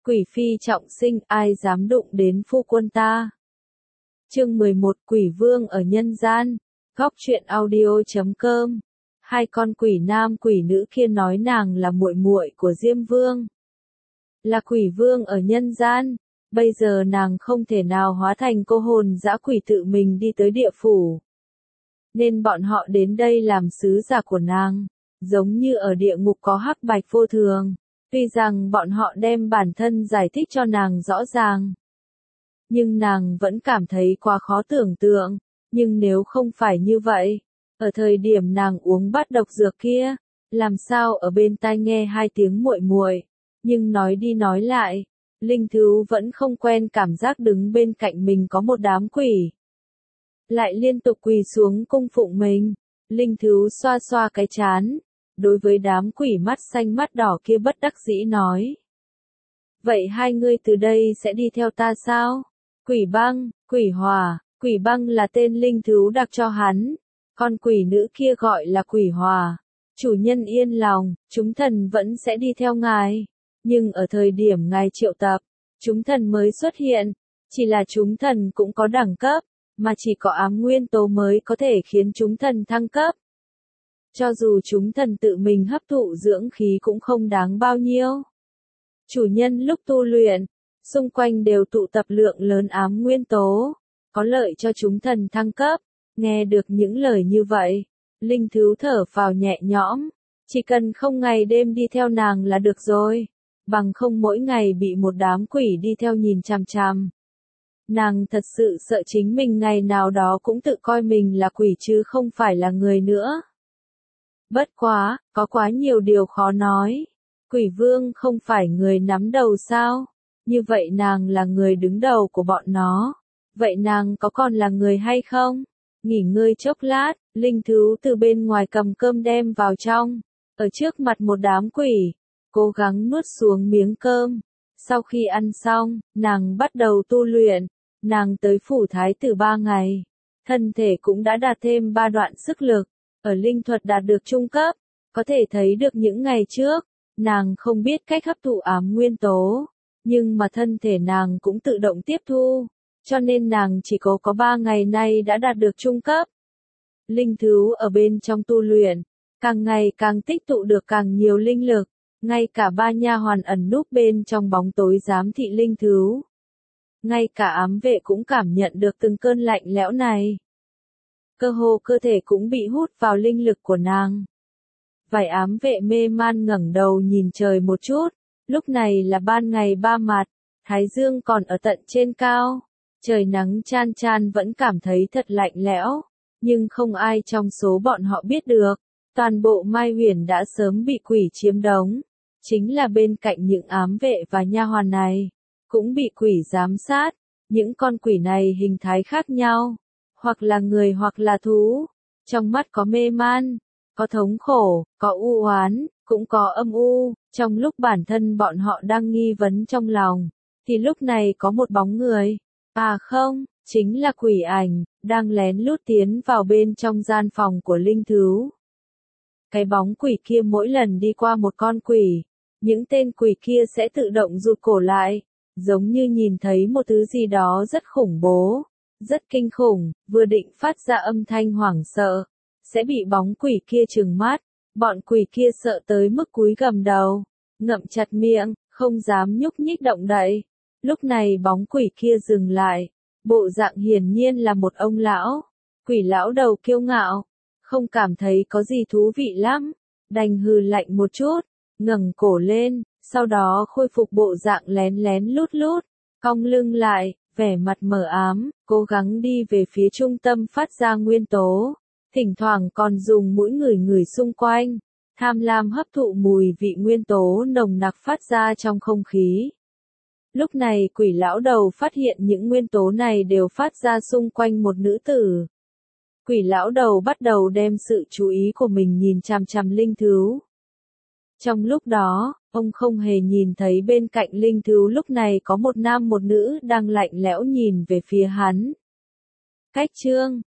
Quỷ phi trọng sinh, ai dám đụng đến phu quân ta. Chương 11, Quỷ vương ở nhân gian. Góc truyện audio.com. Hai con quỷ nam quỷ nữ kia nói nàng là muội muội của Diêm Vương, là quỷ vương ở nhân gian. Bây giờ nàng không thể nào hóa thành cô hồn dã quỷ tự mình đi tới địa phủ, nên bọn họ đến đây làm sứ giả của nàng, giống như ở địa ngục có hắc bạch vô thường. Tuy rằng bọn họ đem bản thân giải thích cho nàng rõ ràng, nhưng nàng vẫn cảm thấy quá khó tưởng tượng. Nhưng nếu không phải như vậy, ở thời điểm nàng uống bát độc dược kia, làm sao ở bên tai nghe hai tiếng muội muội, nhưng nói đi nói lại, Linh Thứu vẫn không quen cảm giác đứng bên cạnh mình có một đám quỷ, lại liên tục quỳ xuống cung phụng mình. Linh Thứu xoa xoa cái trán, đối với đám quỷ mắt xanh mắt đỏ kia bất đắc dĩ nói: vậy hai ngươi từ đây sẽ đi theo ta sao? Quỷ băng, quỷ hỏa. Quỷ băng là tên Linh Thứu đặt cho hắn, con quỷ nữ kia gọi là quỷ hỏa. Chủ nhân yên lòng, chúng thần vẫn sẽ đi theo ngài, nhưng ở thời điểm ngài triệu tập, chúng thần mới xuất hiện. Chỉ là chúng thần cũng có đẳng cấp, mà chỉ có ám nguyên tố mới có thể khiến chúng thần thăng cấp. Cho dù chúng thần tự mình hấp thụ dưỡng khí cũng không đáng bao nhiêu. Chủ nhân lúc tu luyện, xung quanh đều tụ tập lượng lớn ám nguyên tố, có lợi cho chúng thần thăng cấp. Nghe được những lời như vậy, Linh Thứu thở phào nhẹ nhõm, chỉ cần không ngày đêm đi theo nàng là được rồi, bằng không mỗi ngày bị một đám quỷ đi theo nhìn chằm chằm. Nàng thật sự sợ chính mình ngày nào đó cũng tự coi mình là quỷ chứ không phải là người nữa. Bất quá, có quá nhiều điều khó nói. Quỷ vương không phải người nắm đầu sao? Như vậy nàng là người đứng đầu của bọn nó. Vậy nàng có còn là người hay không? Nghỉ ngơi chốc lát, Linh Thứu từ bên ngoài cầm cơm đem vào trong, ở trước mặt một đám quỷ, cố gắng nuốt xuống miếng cơm. Sau khi ăn xong, nàng bắt đầu tu luyện. Nàng tới phủ thái tử 3 ngày, thân thể cũng đã đạt thêm 3 đoạn sức lực, ở linh thuật đạt được trung cấp. Có thể thấy được những ngày trước, nàng không biết cách hấp thụ ám nguyên tố, nhưng mà thân thể nàng cũng tự động tiếp thu, cho nên nàng chỉ có 3 ngày nay đã đạt được trung cấp. Linh Thứu ở bên trong tu luyện, càng ngày càng tích tụ được càng nhiều linh lực, ngay cả 3 nha hoàn ẩn núp bên trong bóng tối giám thị Linh Thứu. Ngay cả ám vệ cũng cảm nhận được từng cơn lạnh lẽo này. Cơ hồ cơ thể cũng bị hút vào linh lực của nàng. Vài ám vệ mê man ngẩng đầu nhìn trời một chút, lúc này là ban ngày 3 mặt, thái dương còn ở tận trên cao, trời nắng chan chan vẫn cảm thấy thật lạnh lẽo, nhưng không ai trong số bọn họ biết được, toàn bộ Mai Huyền đã sớm bị quỷ chiếm đóng, chính là bên cạnh những ám vệ và nha hoàn này, cũng bị quỷ giám sát. Những con quỷ này hình thái khác nhau, hoặc là người hoặc là thú, trong mắt có mê man, có thống khổ, có u oán, cũng có âm u. Trong lúc bản thân bọn họ đang nghi vấn trong lòng, thì lúc này có một bóng người, à không, chính là quỷ ảnh, đang lén lút tiến vào bên trong gian phòng của Linh Thứu. Cái bóng quỷ kia mỗi lần đi qua một con quỷ, những tên quỷ kia sẽ tự động rụt cổ lại, giống như nhìn thấy một thứ gì đó rất khủng bố, rất kinh khủng, vừa định phát ra âm thanh hoảng sợ, sẽ bị bóng quỷ kia trừng mắt. Bọn quỷ kia sợ tới mức cúi gằm đầu, ngậm chặt miệng, không dám nhúc nhích động đậy. Lúc này bóng quỷ kia dừng lại, bộ dạng hiển nhiên là một ông lão. Quỷ lão đầu kiêu ngạo, không cảm thấy có gì thú vị lắm, đành hừ lạnh một chút, ngẩng cổ lên, sau đó khôi phục bộ dạng lén lén lút lút, cong lưng lại, vẻ mặt mờ ám, cố gắng đi về phía trung tâm phát ra nguyên tố, thỉnh thoảng còn dùng mũi ngửi xung quanh, tham lam hấp thụ mùi vị nguyên tố nồng nặc phát ra trong không khí. Lúc này quỷ lão đầu phát hiện những nguyên tố này đều phát ra xung quanh một nữ tử. Quỷ lão đầu bắt đầu đem sự chú ý của mình nhìn chằm chằm Linh Thứu. Trong lúc đó, ông không hề nhìn thấy bên cạnh Linh Thứu lúc này có một nam một nữ đang lạnh lẽo nhìn về phía hắn. Cách chương